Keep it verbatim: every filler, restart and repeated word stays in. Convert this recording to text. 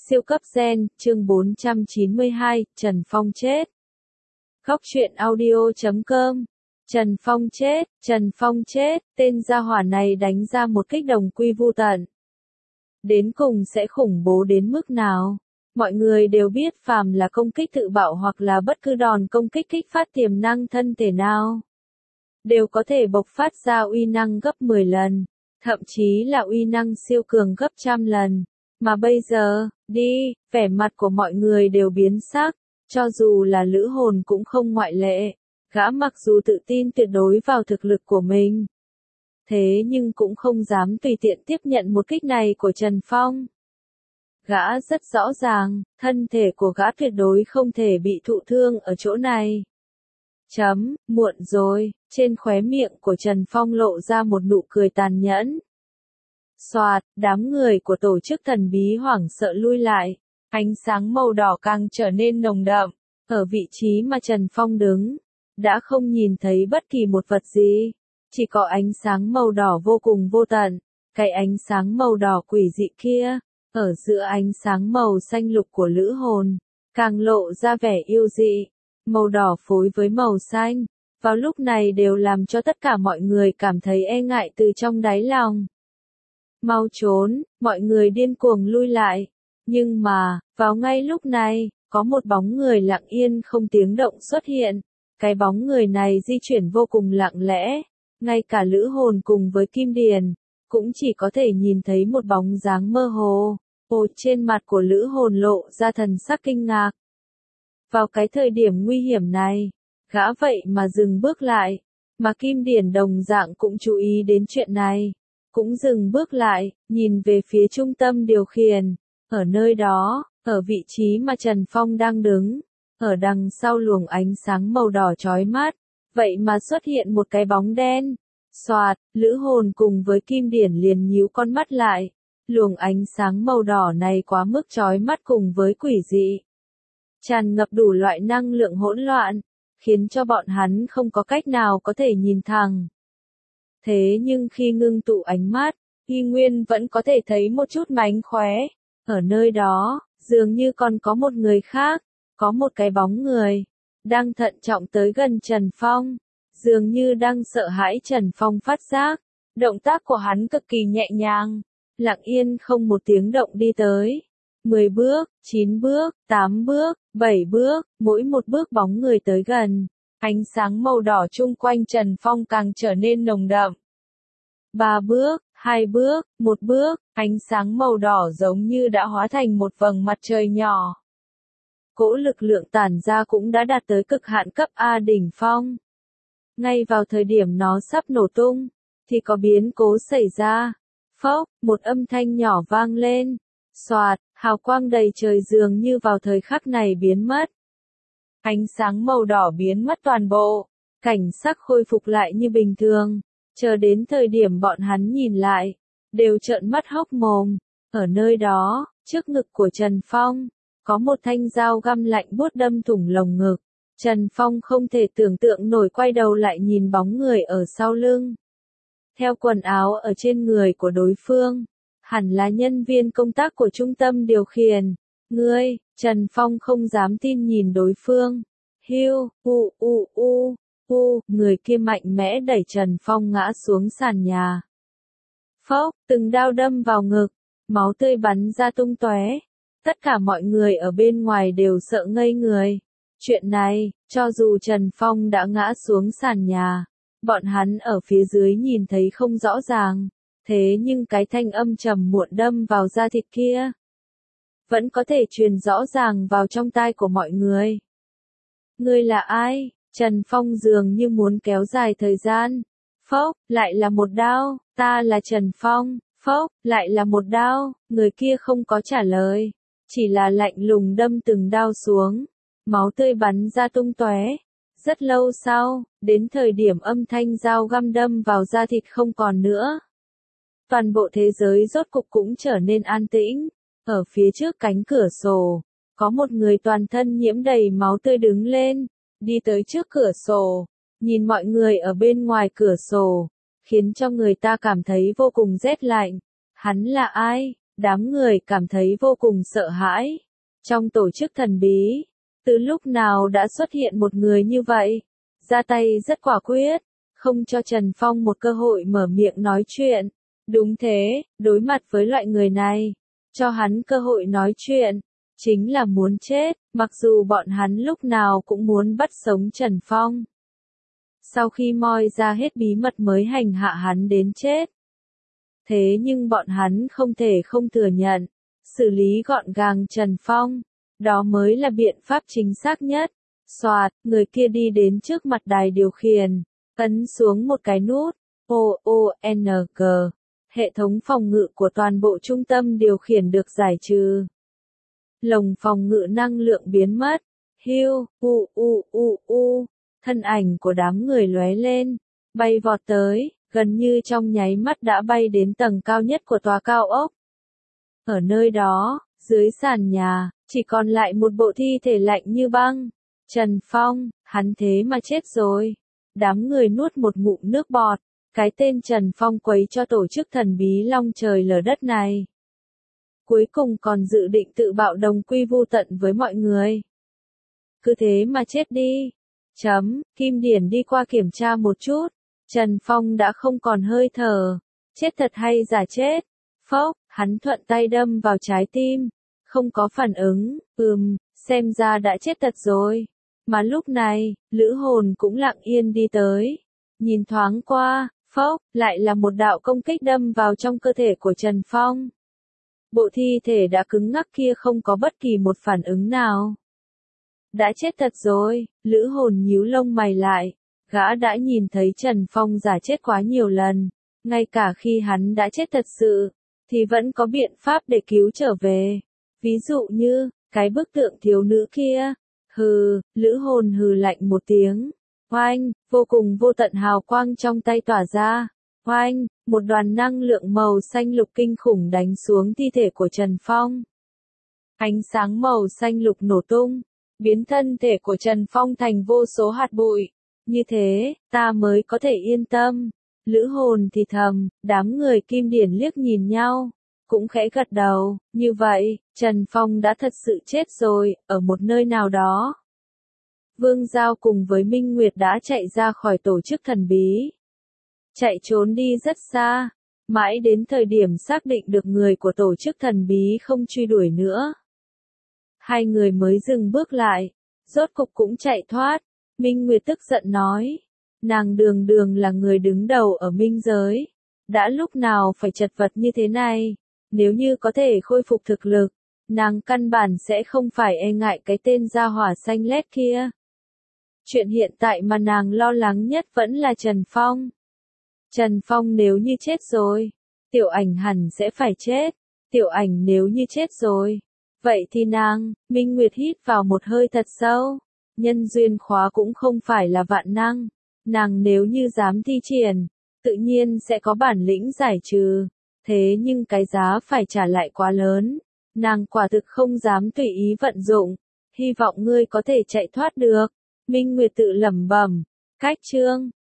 Siêu cấp gen, chương bốn trăm chín mươi hai, Trần Phong chết. Góc truyện audio chấm com. Trần Phong chết, Trần Phong chết, tên gia hỏa này đánh ra một kích đồng quy vu tận. Đến cùng sẽ khủng bố đến mức nào? Mọi người đều biết phàm là công kích tự bạo hoặc là bất cứ đòn công kích kích phát tiềm năng thân thể nào, đều có thể bộc phát ra uy năng gấp mười lần, thậm chí là uy năng siêu cường gấp trăm lần. Mà bây giờ, đi, vẻ mặt của mọi người đều biến sắc, cho dù là Lữ Hồn cũng không ngoại lệ. Gã mặc dù tự tin tuyệt đối vào thực lực của mình, thế nhưng cũng không dám tùy tiện tiếp nhận một kích này của Trần Phong. Gã rất rõ ràng, thân thể của gã tuyệt đối không thể bị thụ thương ở chỗ này. Chấm, muộn rồi, trên khóe miệng của Trần Phong lộ ra một nụ cười tàn nhẫn. Soạt, đám người của tổ chức thần bí hoảng sợ lui lại, ánh sáng màu đỏ càng trở nên nồng đậm, ở vị trí mà Trần Phong đứng, đã không nhìn thấy bất kỳ một vật gì, chỉ có ánh sáng màu đỏ vô cùng vô tận, cái ánh sáng màu đỏ quỷ dị kia, ở giữa ánh sáng màu xanh lục của Lữ Hồn, càng lộ ra vẻ yêu dị, màu đỏ phối với màu xanh, vào lúc này đều làm cho tất cả mọi người cảm thấy e ngại từ trong đáy lòng. Mau trốn, mọi người điên cuồng lui lại. Nhưng mà, vào ngay lúc này, có một bóng người lặng yên không tiếng động xuất hiện. Cái bóng người này di chuyển vô cùng lặng lẽ. Ngay cả Lữ Hồn cùng với Kim Điền, cũng chỉ có thể nhìn thấy một bóng dáng mơ hồ. Ồ, trên mặt của Lữ Hồn lộ ra thần sắc kinh ngạc. Vào cái thời điểm nguy hiểm này, gã vậy mà dừng bước lại. Mà Kim Điền đồng dạng cũng chú ý đến chuyện này. Cũng dừng bước lại, nhìn về phía trung tâm điều khiển. Ở nơi đó, ở vị trí mà Trần Phong đang đứng, ở đằng sau luồng ánh sáng màu đỏ chói mắt, vậy mà xuất hiện một cái bóng đen. Soạt, Lữ Hồn cùng với Kim Điển liền nhíu con mắt lại. Luồng ánh sáng màu đỏ này quá mức chói mắt cùng với quỷ dị, tràn ngập đủ loại năng lượng hỗn loạn, khiến cho bọn hắn không có cách nào có thể nhìn thẳng. Thế nhưng khi ngưng tụ ánh mắt, Y Nguyên vẫn có thể thấy một chút mánh khóe. Ở nơi đó, dường như còn có một người khác, có một cái bóng người, đang thận trọng tới gần Trần Phong, dường như đang sợ hãi Trần Phong phát giác. Động tác của hắn cực kỳ nhẹ nhàng, lặng yên không một tiếng động đi tới. mười bước, chín bước, tám bước, bảy bước, mỗi một bước bóng người tới gần. Ánh sáng màu đỏ chung quanh Trần Phong càng trở nên nồng đậm. Ba bước, hai bước, một bước, ánh sáng màu đỏ giống như đã hóa thành một vầng mặt trời nhỏ. Cỗ lực lượng tản ra cũng đã đạt tới cực hạn cấp A đỉnh phong. Ngay vào thời điểm nó sắp nổ tung, thì có biến cố xảy ra. Phốc, một âm thanh nhỏ vang lên. Soạt, hào quang đầy trời dường như vào thời khắc này biến mất. Ánh sáng màu đỏ biến mất toàn bộ, cảnh sắc khôi phục lại như bình thường, chờ đến thời điểm bọn hắn nhìn lại, đều trợn mắt hốc mồm. Ở nơi đó, trước ngực của Trần Phong, có một thanh dao găm lạnh buốt đâm thủng lồng ngực. Trần Phong không thể tưởng tượng nổi quay đầu lại nhìn bóng người ở sau lưng. Theo quần áo ở trên người của đối phương, hẳn là nhân viên công tác của trung tâm điều khiển. Ngươi, Trần Phong không dám tin nhìn đối phương. Hiu, u u u, u, người kia mạnh mẽ đẩy Trần Phong ngã xuống sàn nhà. Phốc, từng đao đâm vào ngực, máu tươi bắn ra tung tóe. Tất cả mọi người ở bên ngoài đều sợ ngây người. Chuyện này, cho dù Trần Phong đã ngã xuống sàn nhà, bọn hắn ở phía dưới nhìn thấy không rõ ràng. Thế nhưng cái thanh âm trầm muộn đâm vào da thịt kia, vẫn có thể truyền rõ ràng vào trong tai của mọi người. Ngươi là ai? Trần Phong dường như muốn kéo dài thời gian. Phốc, lại là một đao, ta là Trần Phong. Phốc, lại là một đao, người kia không có trả lời, chỉ là lạnh lùng đâm từng đao xuống, máu tươi bắn ra tung tóe. Rất lâu sau, đến thời điểm âm thanh dao găm đâm vào da thịt không còn nữa, toàn bộ thế giới rốt cục cũng trở nên an tĩnh. Ở phía trước cánh cửa sổ, có một người toàn thân nhiễm đầy máu tươi đứng lên, đi tới trước cửa sổ, nhìn mọi người ở bên ngoài cửa sổ, khiến cho người ta cảm thấy vô cùng rét lạnh. Hắn là ai? Đám người cảm thấy vô cùng sợ hãi. Trong tổ chức thần bí, từ lúc nào đã xuất hiện một người như vậy, ra tay rất quả quyết, không cho Trần Phong một cơ hội mở miệng nói chuyện. Đúng thế, đối mặt với loại người này, cho hắn cơ hội nói chuyện, chính là muốn chết, mặc dù bọn hắn lúc nào cũng muốn bắt sống Trần Phong. Sau khi moi ra hết bí mật mới hành hạ hắn đến chết. Thế nhưng bọn hắn không thể không thừa nhận, xử lý gọn gàng Trần Phong, đó mới là biện pháp chính xác nhất. Soạt, người kia đi đến trước mặt đài điều khiển, ấn xuống một cái nút, O O N G. Hệ thống phòng ngự của toàn bộ trung tâm điều khiển được giải trừ. Lồng phòng ngự năng lượng biến mất. Hiu, u u u u. Thân ảnh của đám người lóe lên, bay vọt tới, gần như trong nháy mắt đã bay đến tầng cao nhất của tòa cao ốc. Ở nơi đó, dưới sàn nhà, chỉ còn lại một bộ thi thể lạnh như băng. Trần Phong, hắn thế mà chết rồi. Đám người nuốt một ngụm nước bọt. Cái tên Trần Phong quấy cho tổ chức thần bí long trời lở đất này. Cuối cùng còn dự định tự bạo đồng quy vu tận với mọi người. Cứ thế mà chết đi. Chấm, Kim Điển đi qua kiểm tra một chút. Trần Phong đã không còn hơi thở. Chết thật hay giả chết? Phốc, hắn thuận tay đâm vào trái tim. Không có phản ứng, ừm, xem ra đã chết thật rồi. Mà lúc này, Lữ Hồn cũng lặng yên đi tới. Nhìn thoáng qua, phốc, lại là một đạo công kích đâm vào trong cơ thể của Trần Phong. Bộ thi thể đã cứng ngắc kia không có bất kỳ một phản ứng nào. Đã chết thật rồi, Lữ Hồn nhíu lông mày lại. Gã đã nhìn thấy Trần Phong giả chết quá nhiều lần. Ngay cả khi hắn đã chết thật sự, thì vẫn có biện pháp để cứu trở về. Ví dụ như, cái bức tượng thiếu nữ kia. Hừ, Lữ Hồn hừ lạnh một tiếng. Oanh, vô cùng vô tận hào quang trong tay tỏa ra. Oanh, một đoàn năng lượng màu xanh lục kinh khủng đánh xuống thi thể của Trần Phong. Ánh sáng màu xanh lục nổ tung, biến thân thể của Trần Phong thành vô số hạt bụi. Như thế, ta mới có thể yên tâm. Lữ Hồn thì thầm, đám người Kim Điển liếc nhìn nhau, cũng khẽ gật đầu. Như vậy, Trần Phong đã thật sự chết rồi, ở một nơi nào đó. Vương Giao cùng với Minh Nguyệt đã chạy ra khỏi tổ chức thần bí. Chạy trốn đi rất xa, mãi đến thời điểm xác định được người của tổ chức thần bí không truy đuổi nữa. Hai người mới dừng bước lại, rốt cục cũng chạy thoát. Minh Nguyệt tức giận nói, nàng đường đường là người đứng đầu ở minh giới. Đã lúc nào phải chật vật như thế này, nếu như có thể khôi phục thực lực, nàng căn bản sẽ không phải e ngại cái tên gia hỏa xanh lét kia. Chuyện hiện tại mà nàng lo lắng nhất vẫn là Trần Phong. Trần Phong nếu như chết rồi, Tiểu Ảnh hẳn sẽ phải chết. Tiểu Ảnh nếu như chết rồi, vậy thì nàng, Minh Nguyệt hít vào một hơi thật sâu. Nhân duyên khóa cũng không phải là vạn năng. Nàng nếu như dám thi triển, tự nhiên sẽ có bản lĩnh giải trừ. Thế nhưng cái giá phải trả lại quá lớn. Nàng quả thực không dám tùy ý vận dụng. Hy vọng ngươi có thể chạy thoát được. Minh Nguyệt tự lẩm bẩm. Cách chương